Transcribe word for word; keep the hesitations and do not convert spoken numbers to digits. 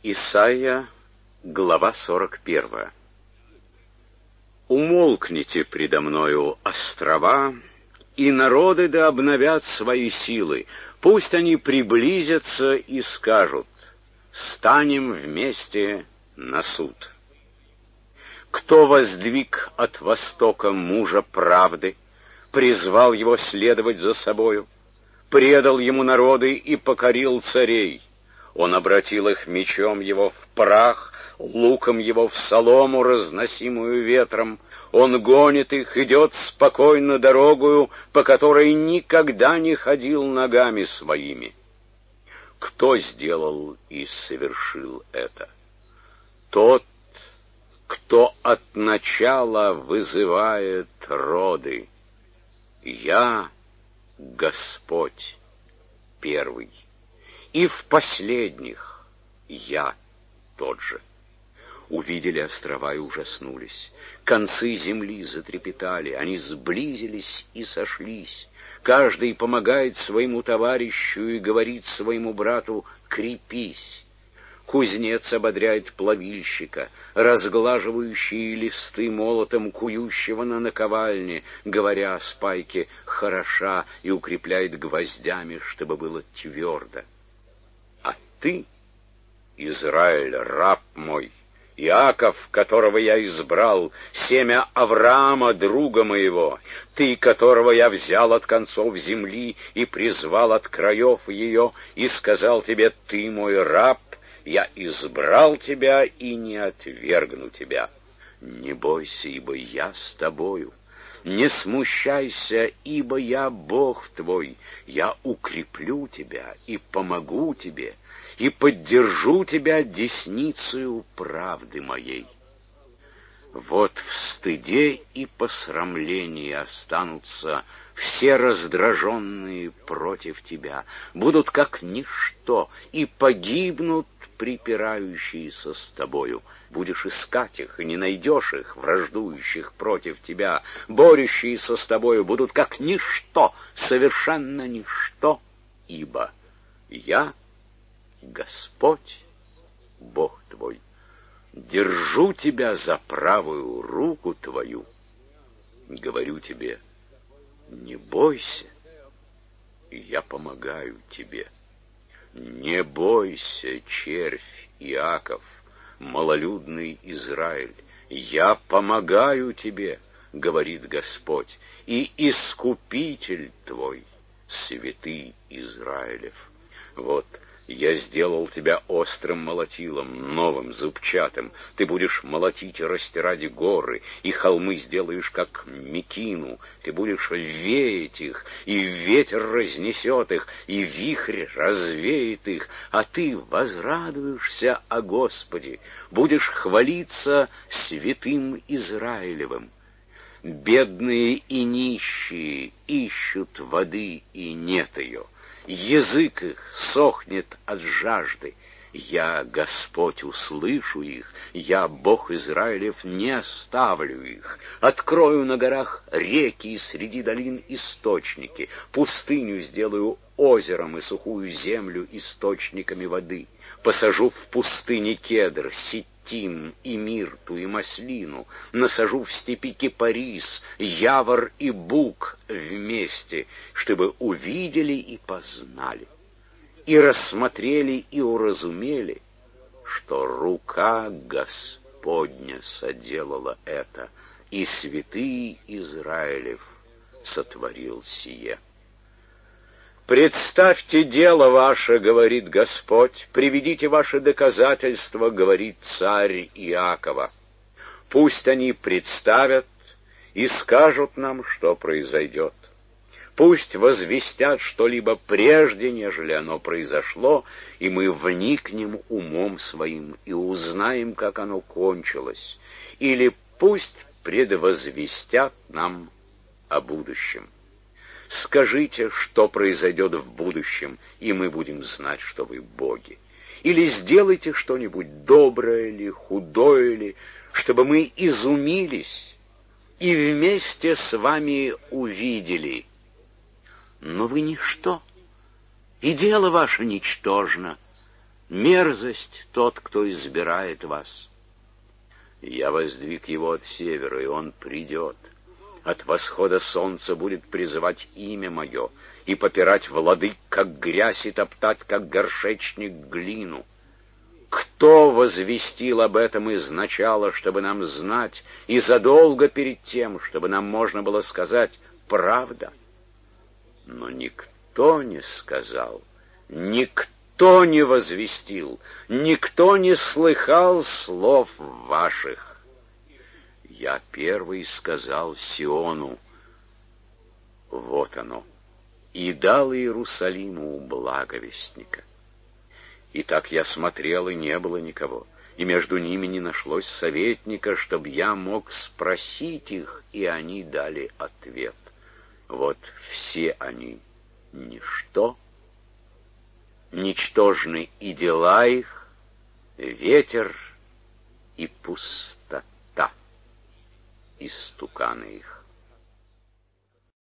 Исайя, глава сорок первая. «Умолкните предо мною, острова, и народы да обновят свои силы. Пусть они приблизятся и скажут: станем вместе на суд. Кто воздвиг от востока мужа правды, призвал его следовать за собою, предал ему народы и покорил царей. Он обратил их мечом его в прах, луком его в солому, разносимую ветром. Он гонит их, идет спокойно дорогою, по которой никогда не ходил ногами своими. Кто сделал и совершил это? Тот, кто от начала вызывает роды. Я Господь первый, и в последних я тот же». Увидели острова и ужаснулись. Концы земли затрепетали, они сблизились и сошлись. Каждый помогает своему товарищу и говорит своему брату: крепись. Кузнец ободряет плавильщика, разглаживающий листы молотом кующего на наковальне, говоря о спайке хороша, и укрепляет гвоздями, чтобы было твердо. А ты, Израиль, раб мой, Иаков, которого я избрал, семя Авраама, друга моего, ты, которого я взял от концов земли и призвал от краев ее, и сказал тебе: ты мой раб, я избрал тебя и не отвергну тебя. Не бойся, ибо я с тобою. Не смущайся, ибо я Бог твой. Я укреплю тебя и помогу тебе, и поддержу тебя десницею правды моей. Вот в стыде и посрамлении останутся все раздраженные против тебя, будут как ничто, и погибнут припирающиеся с тобою. Будешь искать их, и не найдешь их, враждующих против тебя. Борющиеся с тобою будут как ничто, совершенно ничто, ибо я Господь, Бог твой, держу тебя за правую руку твою. Говорю тебе: не бойся, я помогаю тебе. Не бойся, червь Иаков, малолюдный Израиль, я помогаю тебе, говорит Господь, и Искупитель твой, святый Израилев. Вот я сделал тебя острым молотилом, новым, зубчатым. Ты будешь молотить и растирать горы, и холмы сделаешь, как мекину. Ты будешь веять их, и ветер разнесет их, и вихрь развеет их. А ты возрадуешься о Господе, будешь хвалиться святым Израилевым. Бедные и нищие ищут воды, и нет ее. Язык их сохнет от жажды. Я, Господь, услышу их, я, Бог Израилев, не оставлю их. Открою на горах реки и среди долин источники, пустыню сделаю озером и сухую землю источниками воды. Посажу в пустыне кедр, ситим и мирту и маслину, насажу в степи кипарис, явор и бук вместе, чтобы увидели и познали, и рассмотрели и уразумели, что рука Господня соделала это, и святый Израилев сотворил сие. «Представьте дело ваше, — говорит Господь, — приведите ваши доказательства, — говорит царь Иакова. Пусть они представят и скажут нам, что произойдет. Пусть возвестят что-либо прежде, нежели оно произошло, и мы вникнем умом своим и узнаем, как оно кончилось. Или пусть предвозвестят нам о будущем. Скажите, что произойдет в будущем, и мы будем знать, что вы боги. Или сделайте что-нибудь доброе ли, худое ли, чтобы мы изумились и вместе с вами увидели. Но вы ничто, и дело ваше ничтожно. Мерзость тот, кто избирает вас. Я воздвиг его от севера, и он придет. От восхода солнца будет призывать имя мое и попирать владык, как грязь, и топтать, как горшечник, глину. Кто возвестил об этом изначала, чтобы нам знать, и задолго перед тем, чтобы нам можно было сказать правда? Но никто не сказал, никто не возвестил, никто не слыхал слов ваших. Я первый сказал Сиону: вот оно, и дал Иерусалиму благовестника. И так я смотрел, и не было никого, и между ними не нашлось советника, чтобы я мог спросить их, и они дали ответ. Вот все они ничто, ничтожны и дела их, ветер и пустота, истуканы их.